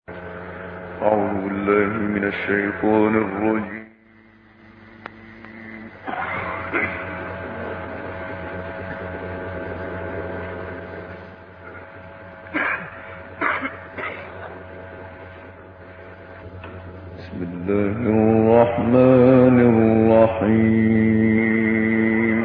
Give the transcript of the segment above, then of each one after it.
أعوذ بالله من الشيطان الرجيم. بسم الله الرحمن الرحيم.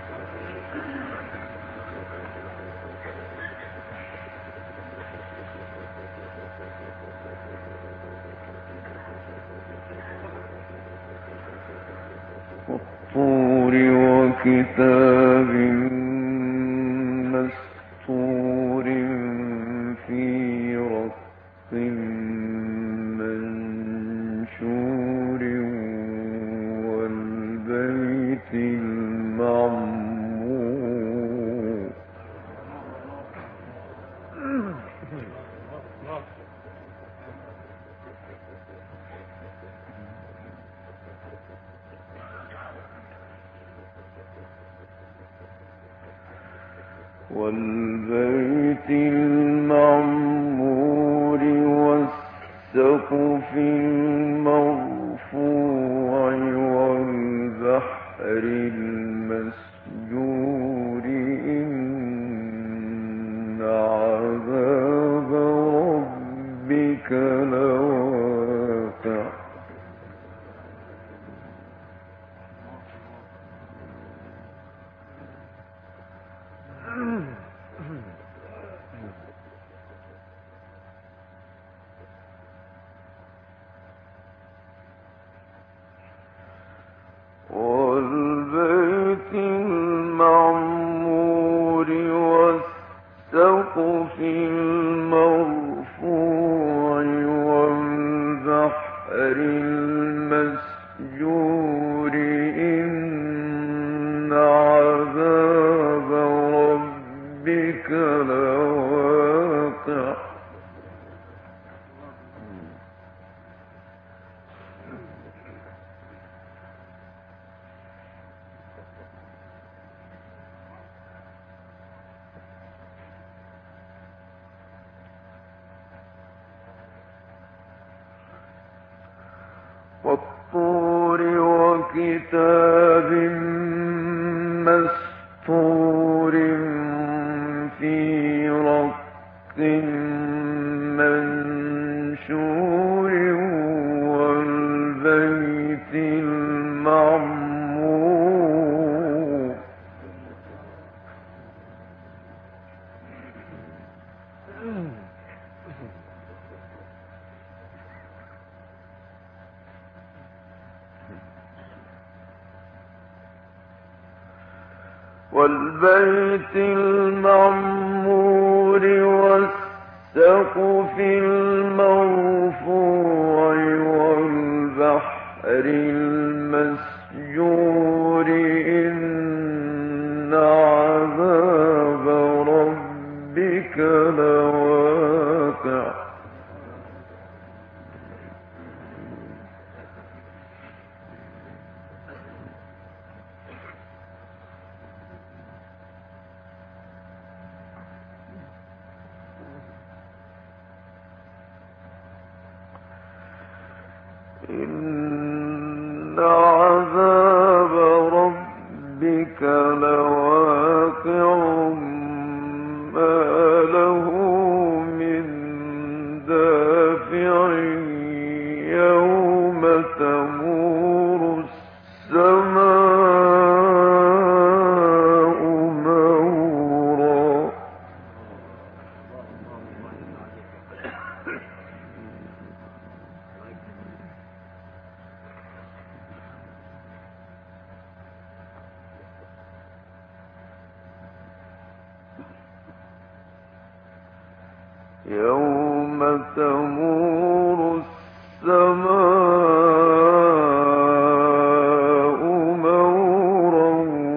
والطور وكتاب مسطور في رق منشور والبيت المعمور. والبيت المعمور والسقف المرفوع والبحر المسجور إن عذاب ربك لواقع. والبيت المعمور والسقف المرفوع والبحر المسجور إن عذاب ربك لواقع. والطور وكتاب مسطور في رق منشور والبيت المعمور. والبيت المعمور والسقف المرفوع والبحر المسجور إن عذاب ربك لواقع. إن عذاب ربك لواقع ما له من دافع يوم تمور السماء مورا. يوم تمور السماء مورا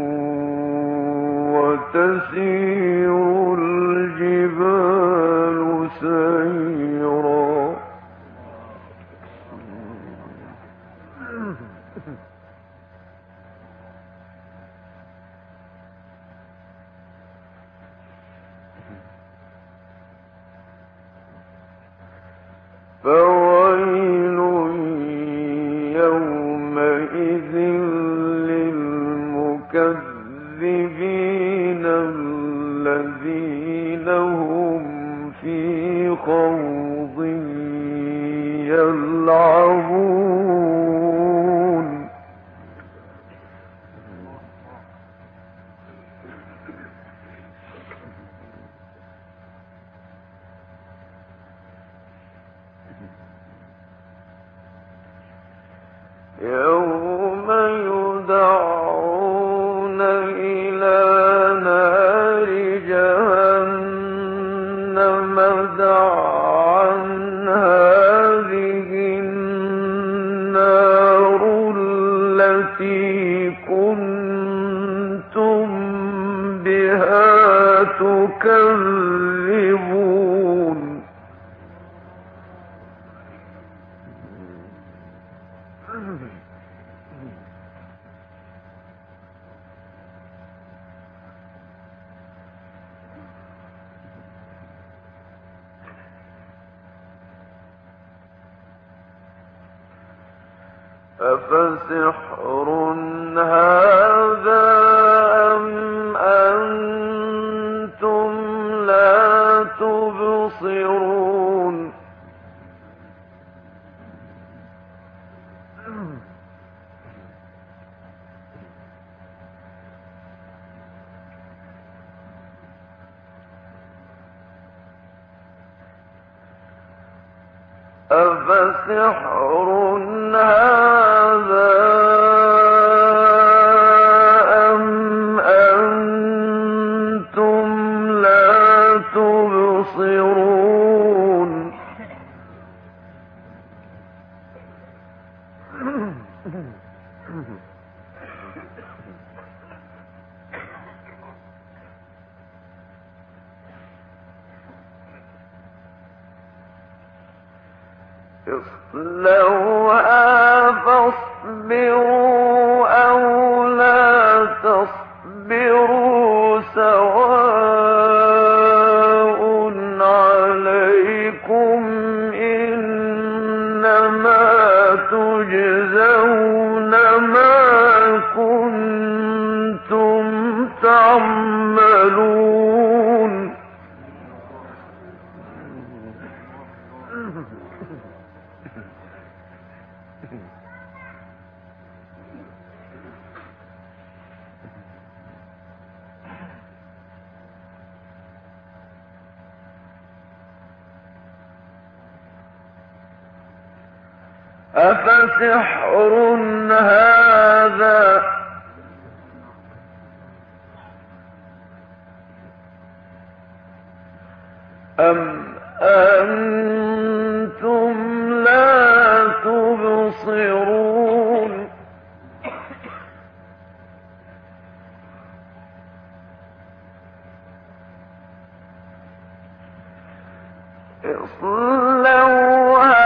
وتسير الجبال سيرا. الذين هم في خوض يلعبون يوم يدعون إلى نار جهنم دعا هذه النار التي كنتم بها تكذبون أفسحر هذا أم أنتم لا تبصرون أفسحر هذا أم أنتم لا تبصرون اصلوها فاصبروا أو لا تصبروا سواء عليكم إنما تجزون ما كنتم تعملون أفسحر هذا أم أنتم لا تبصرون اصلوها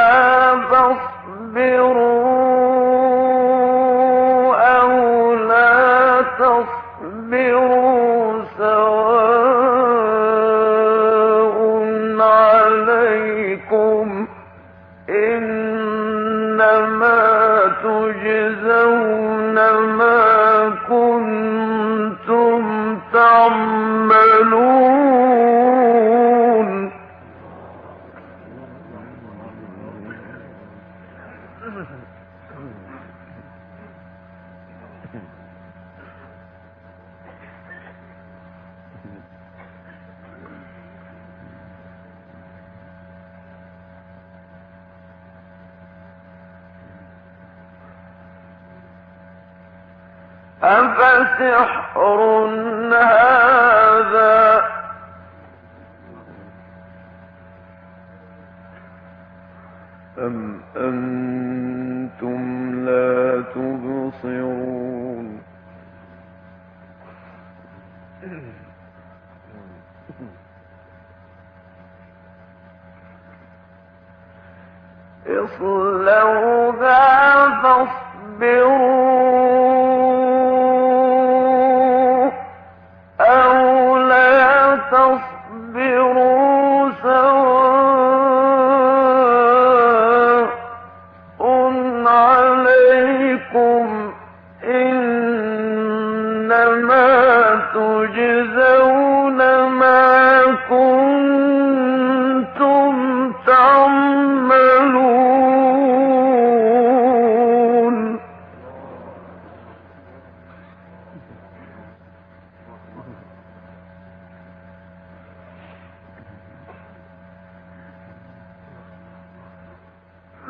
فاصبروا أو لا تصبروا سواء عليكم إنما تجزون ما كنتم تعملون أفسحر هذا أم أنتم لا تبصرون اصلوها فاصبروا أو لا تصبروا سواء عليكم إنما تجزون ما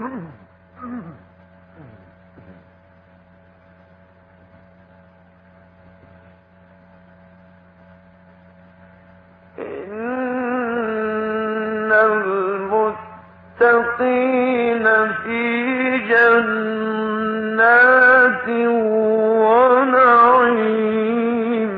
إن المتقين في جنات ونعيم.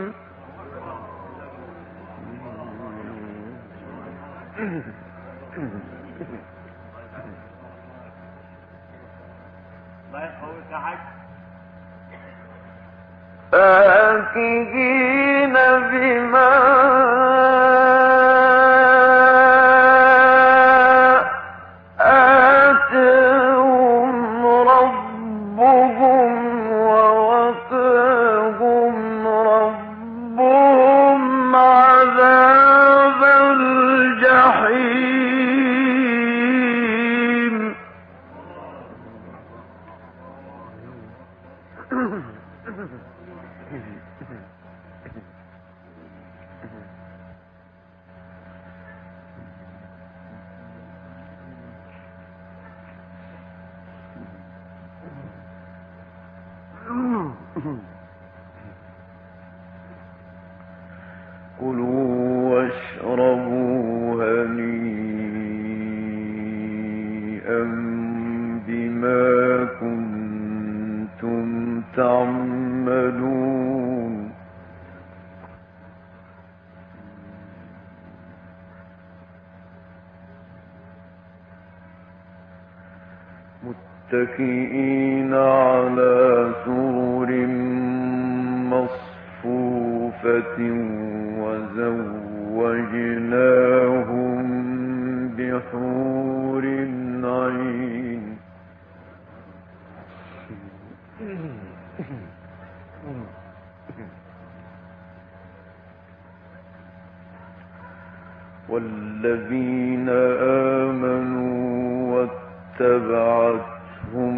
فاكهين بما آتاهم ربهم ووقاهم ربهم عذاب الجحيم. كلوا واشربوا هنيئا بما كنتم تعملون. متكئين على سرر مصفوفة وزوجناهم بحور عين. والذين آمنوا واتبعتهم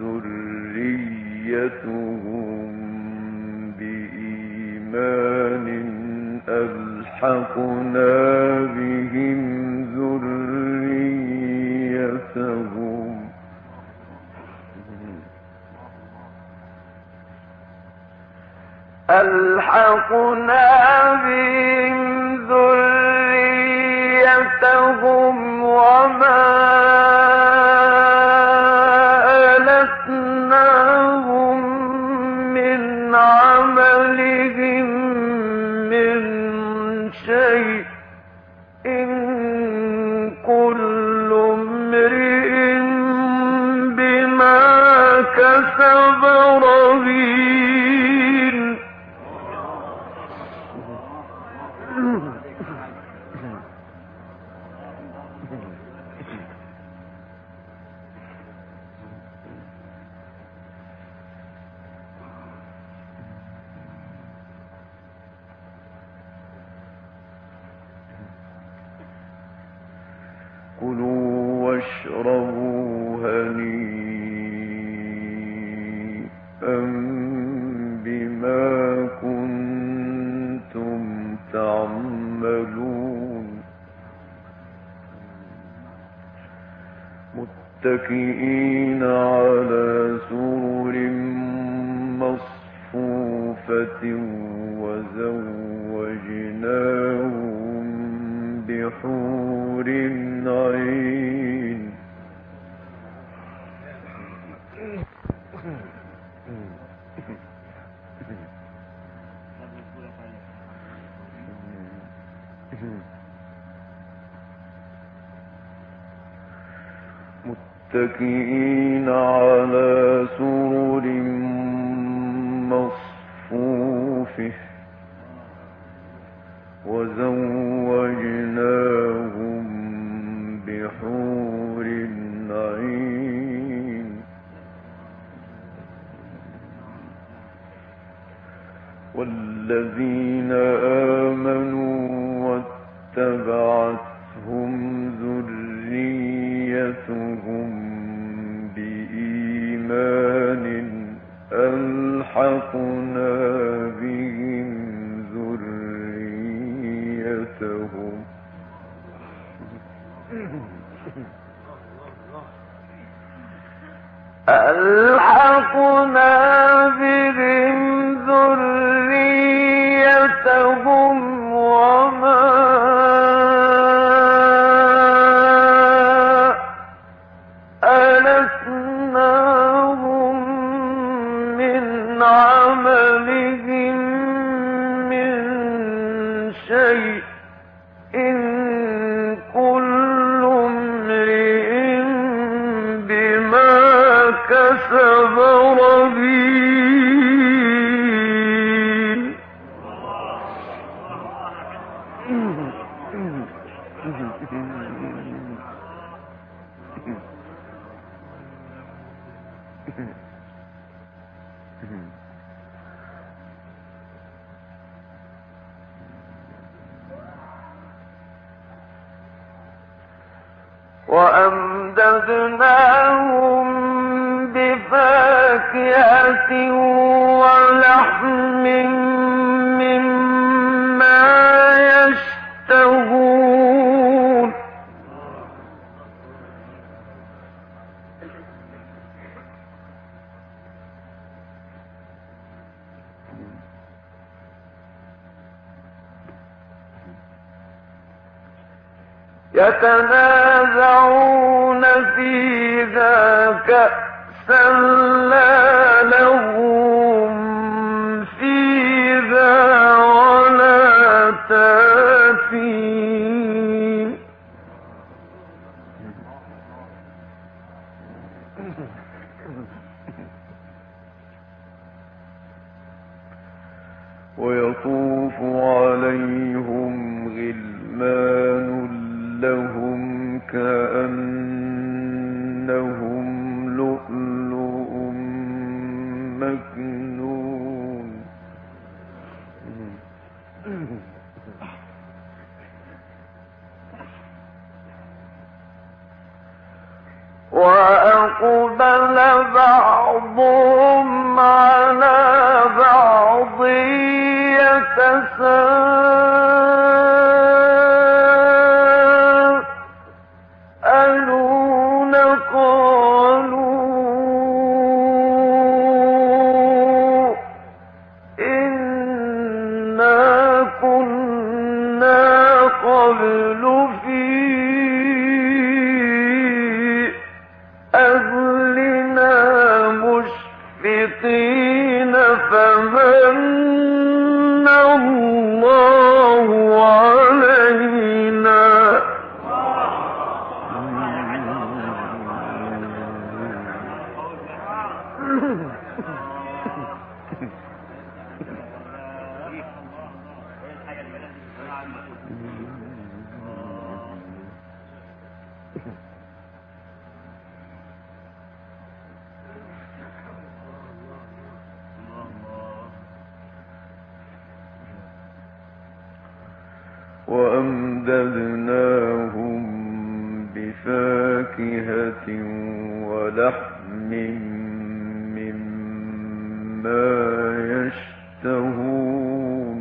ذريتهم بإيمان ألحقنا بهم ذريتهم وما ألتناهم من عملهم من شيء. إن كل امرئ بما كسب رهين. كلوا واشربوا هنيئا بما كنتم تعملون. متكئين على سرر مصفوفة وزوجناهم بحور عين. متكئين على سرر مصفوفة وزوجناهم بحور عين. والذين آمنوا واتبعتهم ذريتهم بإيمان ألحقنا بهم ذريتهم ألحقنا بهم ذريتهم وما ألتناهم من عملهم من شيء إن كل امرئ بما كسب رهين. وأمددناهم بفاكهة ولحم مما يشتهون. يتنازعون فيها كأسا لا لهم فيها ولا تاثيم. ويطوف عليهم غلمان لهم كأنهم لؤلؤ مكنون. وأقبل بعضهم على بعض يتساءلون قالوا إنا كنا قبل في أهلنا مشفقين فمن الله علينا. وأمددناهم بفاكهة ولحم مما يشتهون.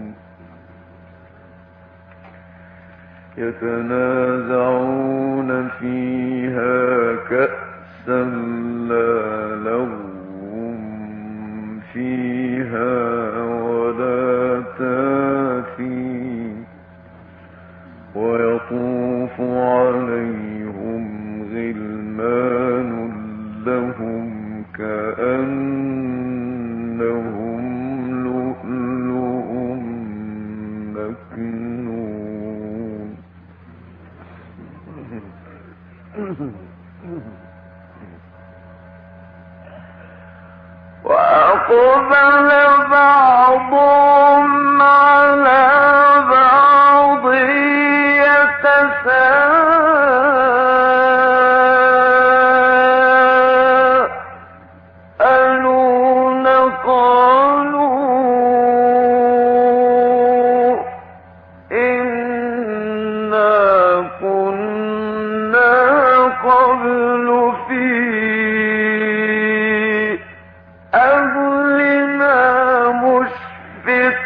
يتنازعون فيها كأسا لا لهم فيها ولا تاثيم. ويطوف عليهم غلمان لهم كأنهم لؤلؤ مكنون. وأقبل بعضهم على بعض يتساءلون قالوا إنا كنا قبل في أهلنا مشفقين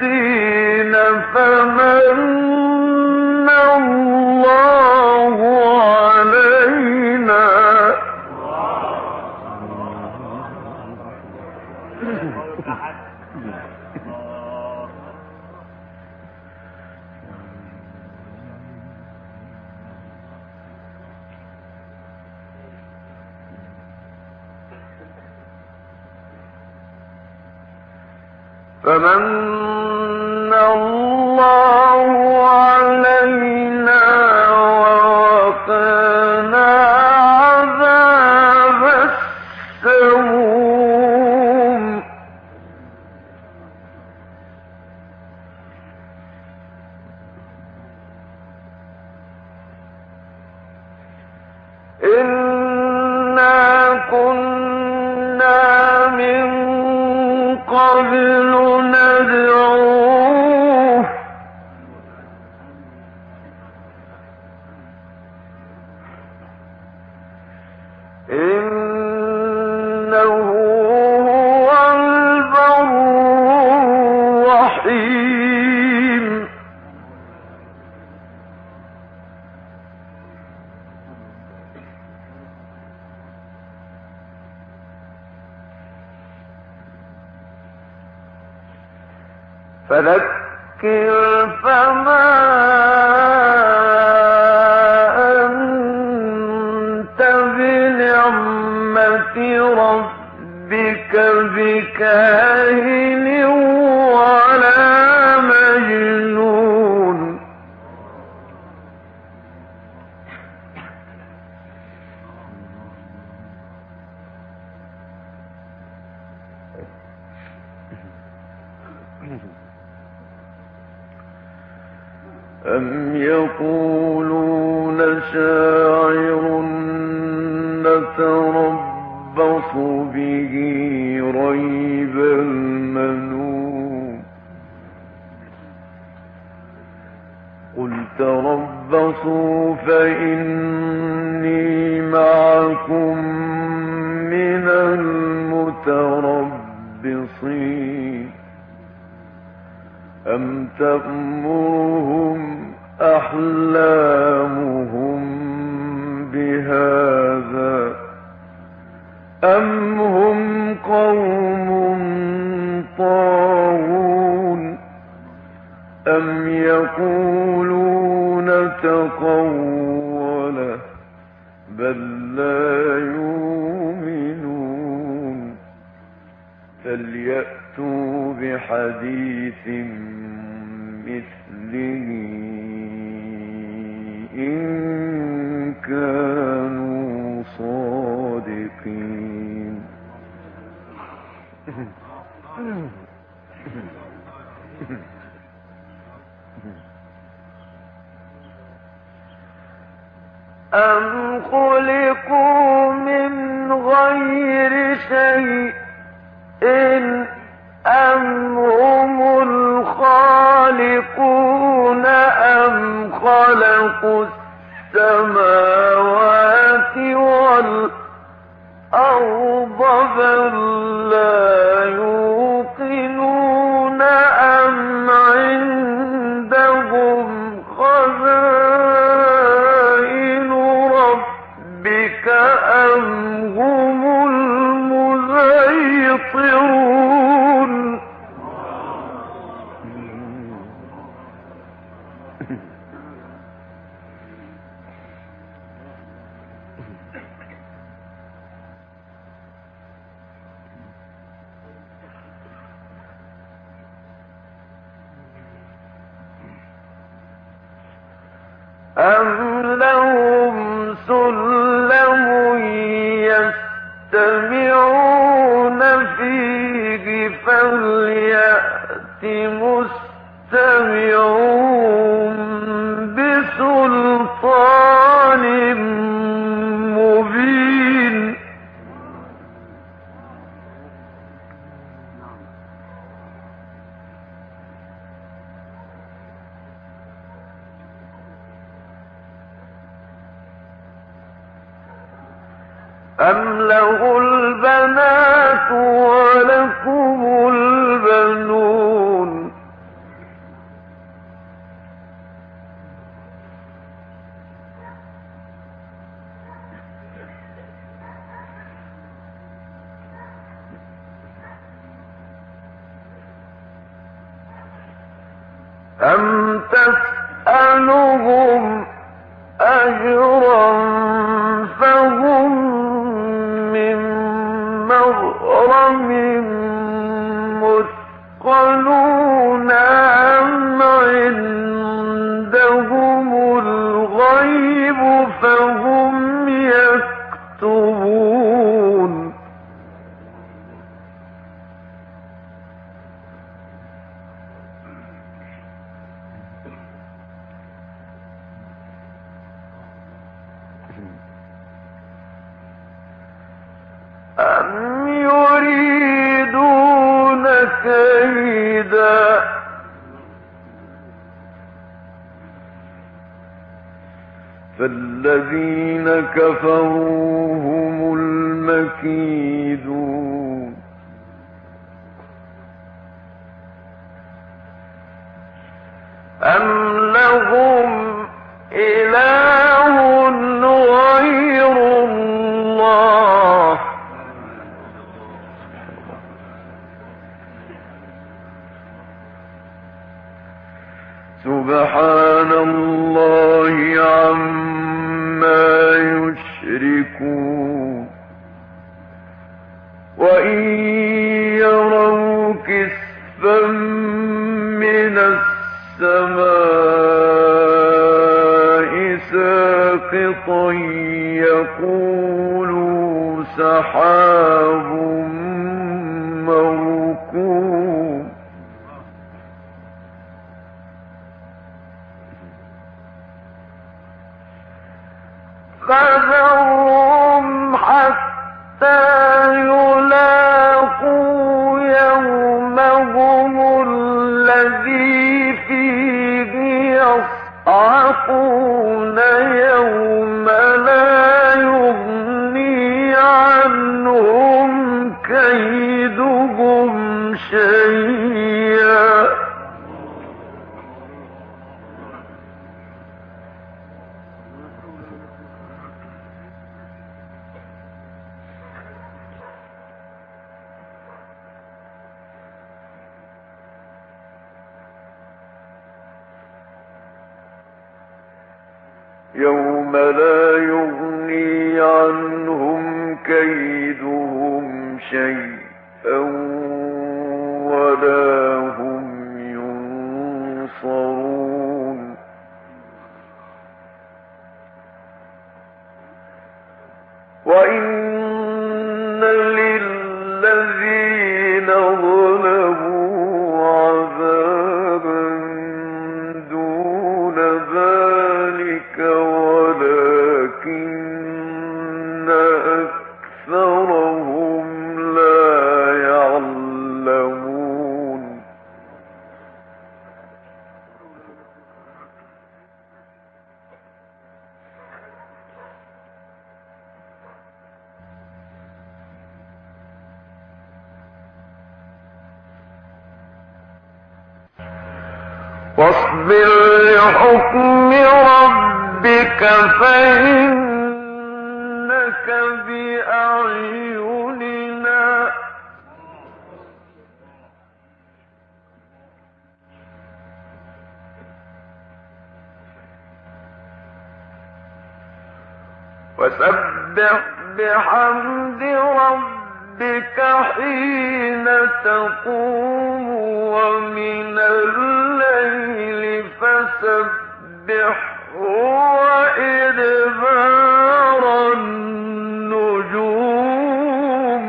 فمن الله علينا ووقانا عذاب السموم إنا كنا من قبل ندعوه إنه هو البر الرحيم فذكر فما أنت بنعمة ربك بكاهن ولا مجنون أم يقولون شاعر نتربص به ريب المنون قل تربصوا فإني معكم من المتربصين أم تأمرهم أحلامهم بهذا أم هم قوم طاغون أم يقولون تقوله بل لا يؤمنون فليأتوا بحديث مثله إن كانوا صادقين أم خلقوا من غير شيء أم هم الخالقون أم خلقوا السماوات والأرض بل لا يوقنون أم عندهم خزائن ربك أم هم المسيطرون أم لهم سلم يستمعون فيه فليأت مستمعون بسلطان مبين أم له البنات ولكم البنون أم تسألهم أجرا فهم من مغرم مثقلون فالذين كفروا هم المكيدون أم لهم إله غير الله سبحان الله عما يشركون وإن يروا كسفا من السماء ساقطا يقولوا سحاب مركوم فذرهم حتى يلاقوا يومهم الذي فيه يصعقون يوم لا يغني عنهم كيدهم شيئا يوم لا يغني عنهم كيدهم شيئا ولا هم ينصرون وإن للذين ظلموا عذابا دون ذلك ولكن أكثرهم لا يعلمون واصبر لحكم ربك فإنك بأعيننا وسبح بحمد ربك حين تقوم ومن الليل فسبحه وإدبار النجوم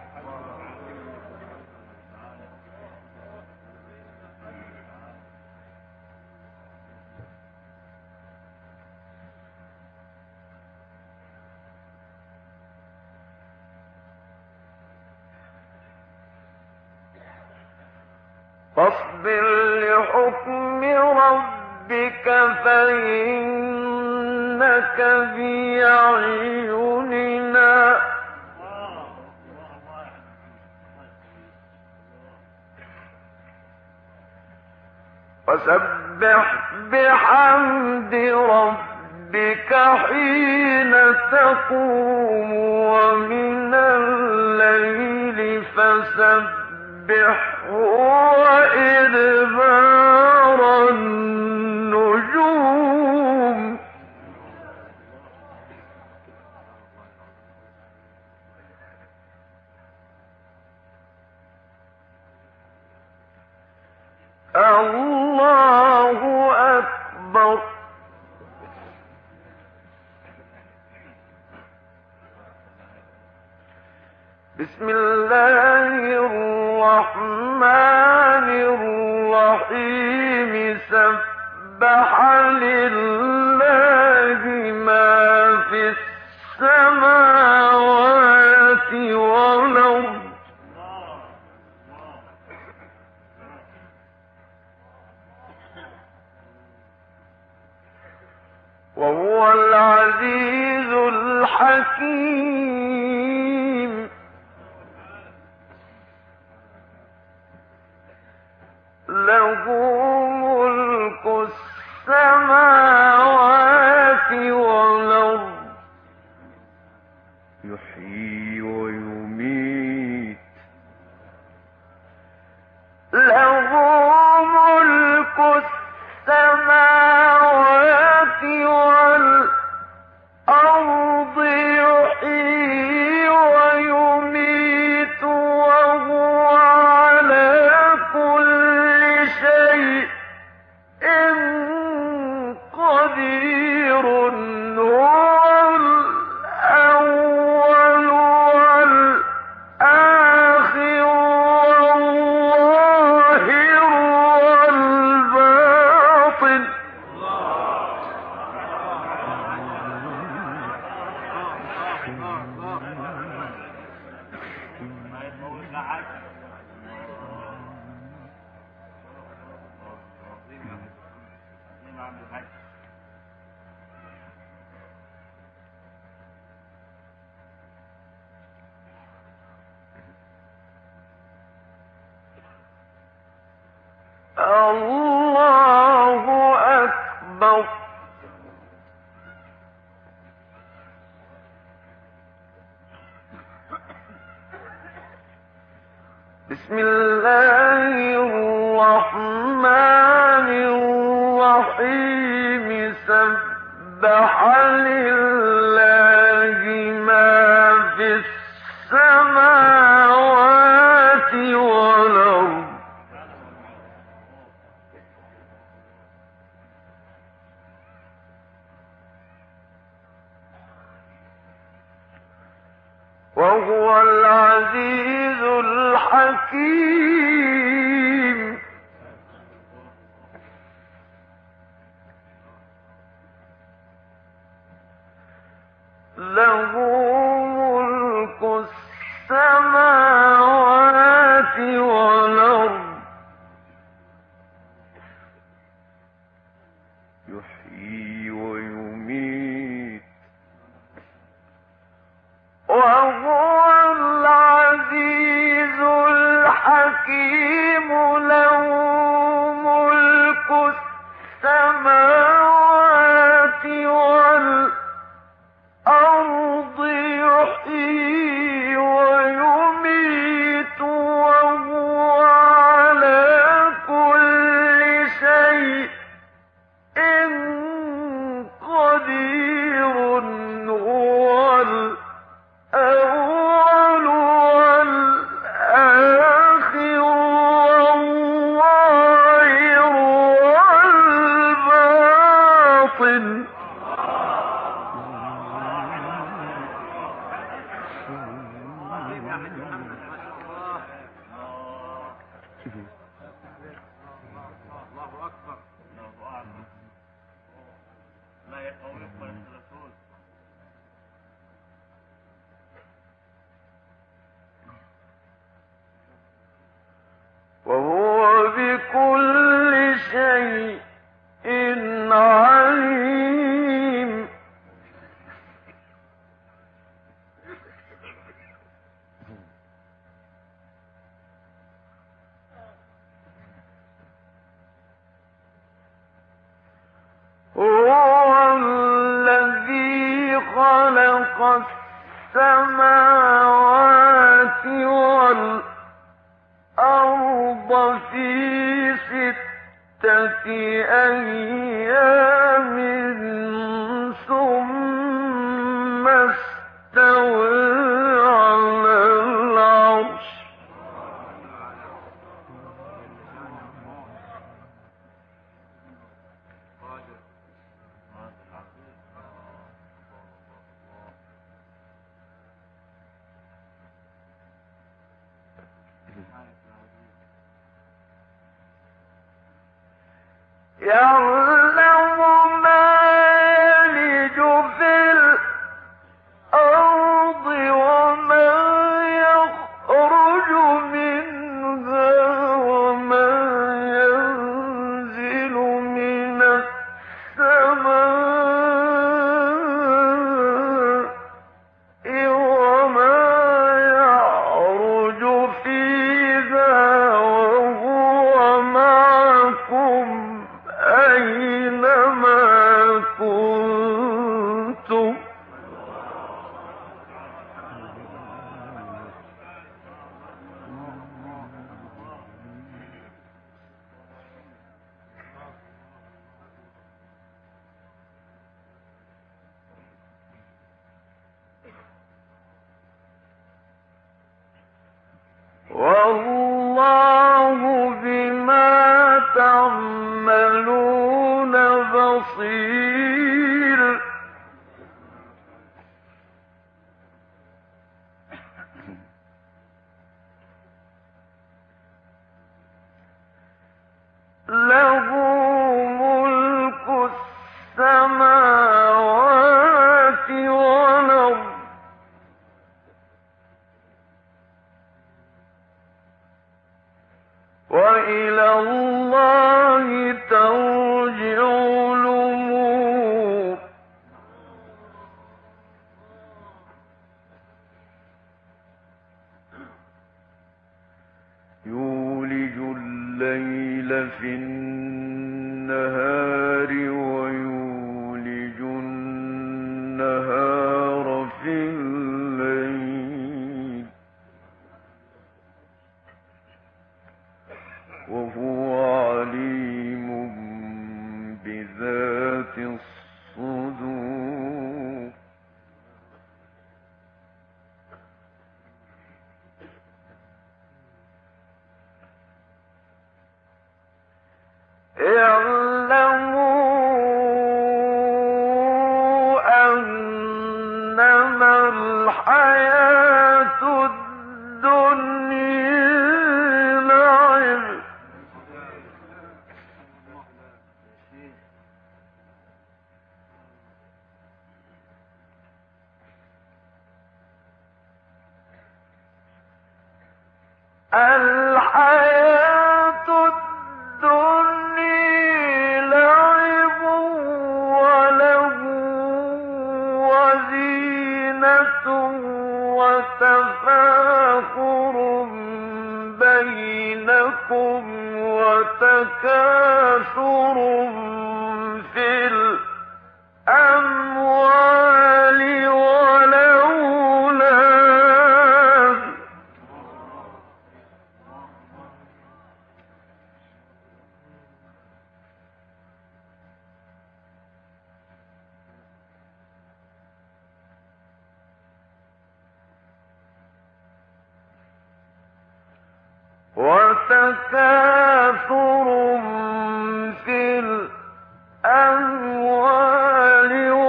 فاصبر لحكم ربك فإنك بأعيننا وسبح بحمد ربك حين تقوم ومن الليل فسبحه وإدبار النجوم الله أكبر بسم الله الرحمن الرحيم سبح لله ما في السماوات والأرض وهو العزيز الحكيم. له ملك السماوات والأرض يحيي ويميت. له ملك السماوات والأرض يحيي ويميت وهو على كل شيء قدير. هو الأول والآخر والظاهر والباطن. الله أكبر. بسم الله الرحمن الرحيم. سبح لله ما في السماوات والأرض وهو العزيز الحكيم. له ملك السماوات والأرض يحيي ويميت وهو العزيز الحكيم. له ملك السماوات والأرض يحيي ويميت وهو على كل شيء قدير. هو الأول والآخر والظاهر والباطن. وهو بكل شيء عليم. هو الذي خلق السماوات والأرض في 6 أيام ثم استوى على العرش. يعلم ما يلج في الأرض وما يخرج منها وما ينزل من السماء بصير له ملك السماوات والأرض وإلى الله ترجع الأمور يولج الليل في النهار ويولج النهار في الليل وهو عليم بذات الصدور اعلموا أنما الحياة الدنيا لعب الحياة الدنيا لعب وله وزينة وتفاخر بينكم وتكاثر في الأموال والأولاد وتكاثر في الأموال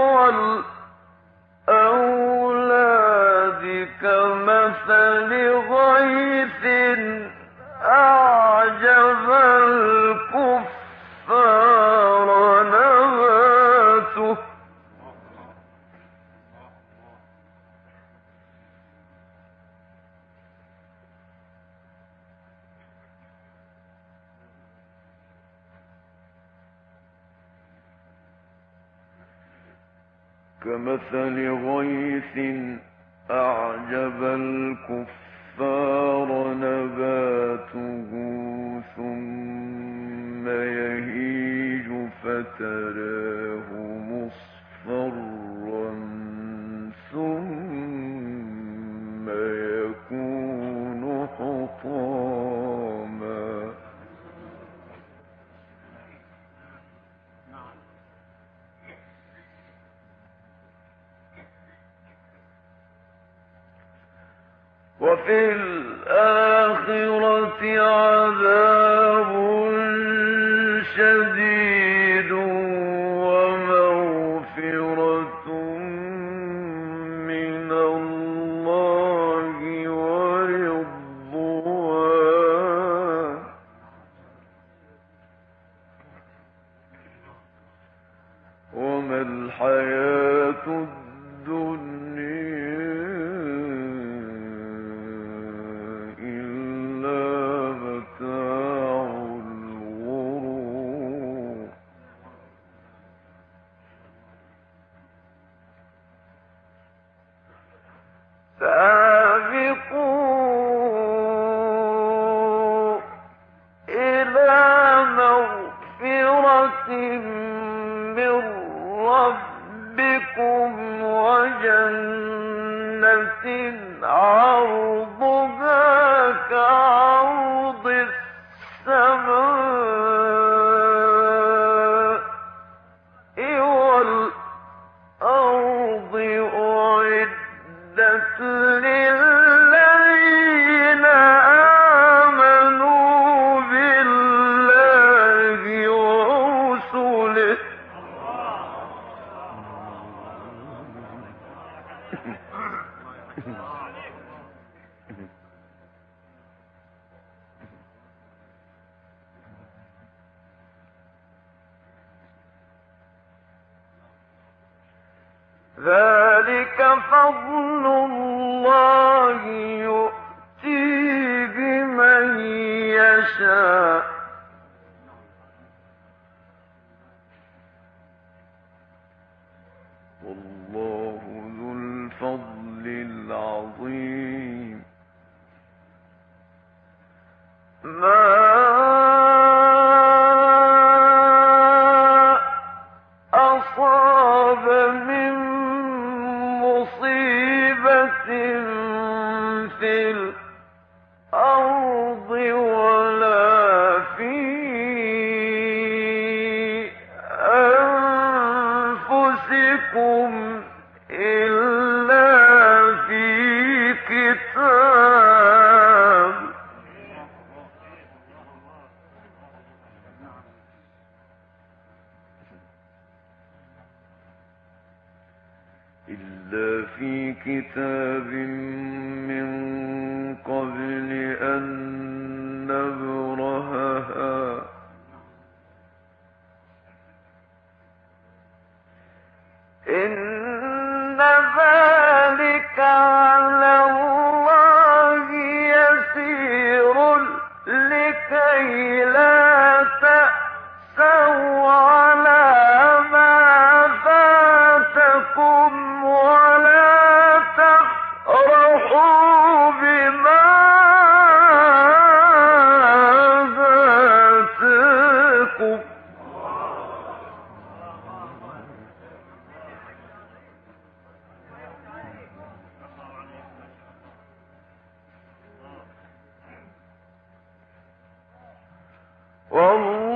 والأولاد كمثل غيث أعجب الكفار نباته كمثل غيث أعجب الكفار نباته ثم يهيج فتراه مصفرا ثم يكون حطاما وفي الآخرة عذاب شديد ومغفرة من الله ورضوان وما الحياة الدنيا سابقوا إلى مغفرة من ربكم وجنة عرضها كعرض السماء والأرض أعدت للذين آمنوا بالله ورسله ذلك فضل الله يؤتيه من يشاء والله ذو الفضل العظيم ما أصاب من مصيبة في الأرض ولا في أنفسكم إلا في كتاب من قبل أن نبرهها إن ذلك على الله يسير لكي لا تأسوا على ما فاتكم ولا تفرحوا بما آتاكم والله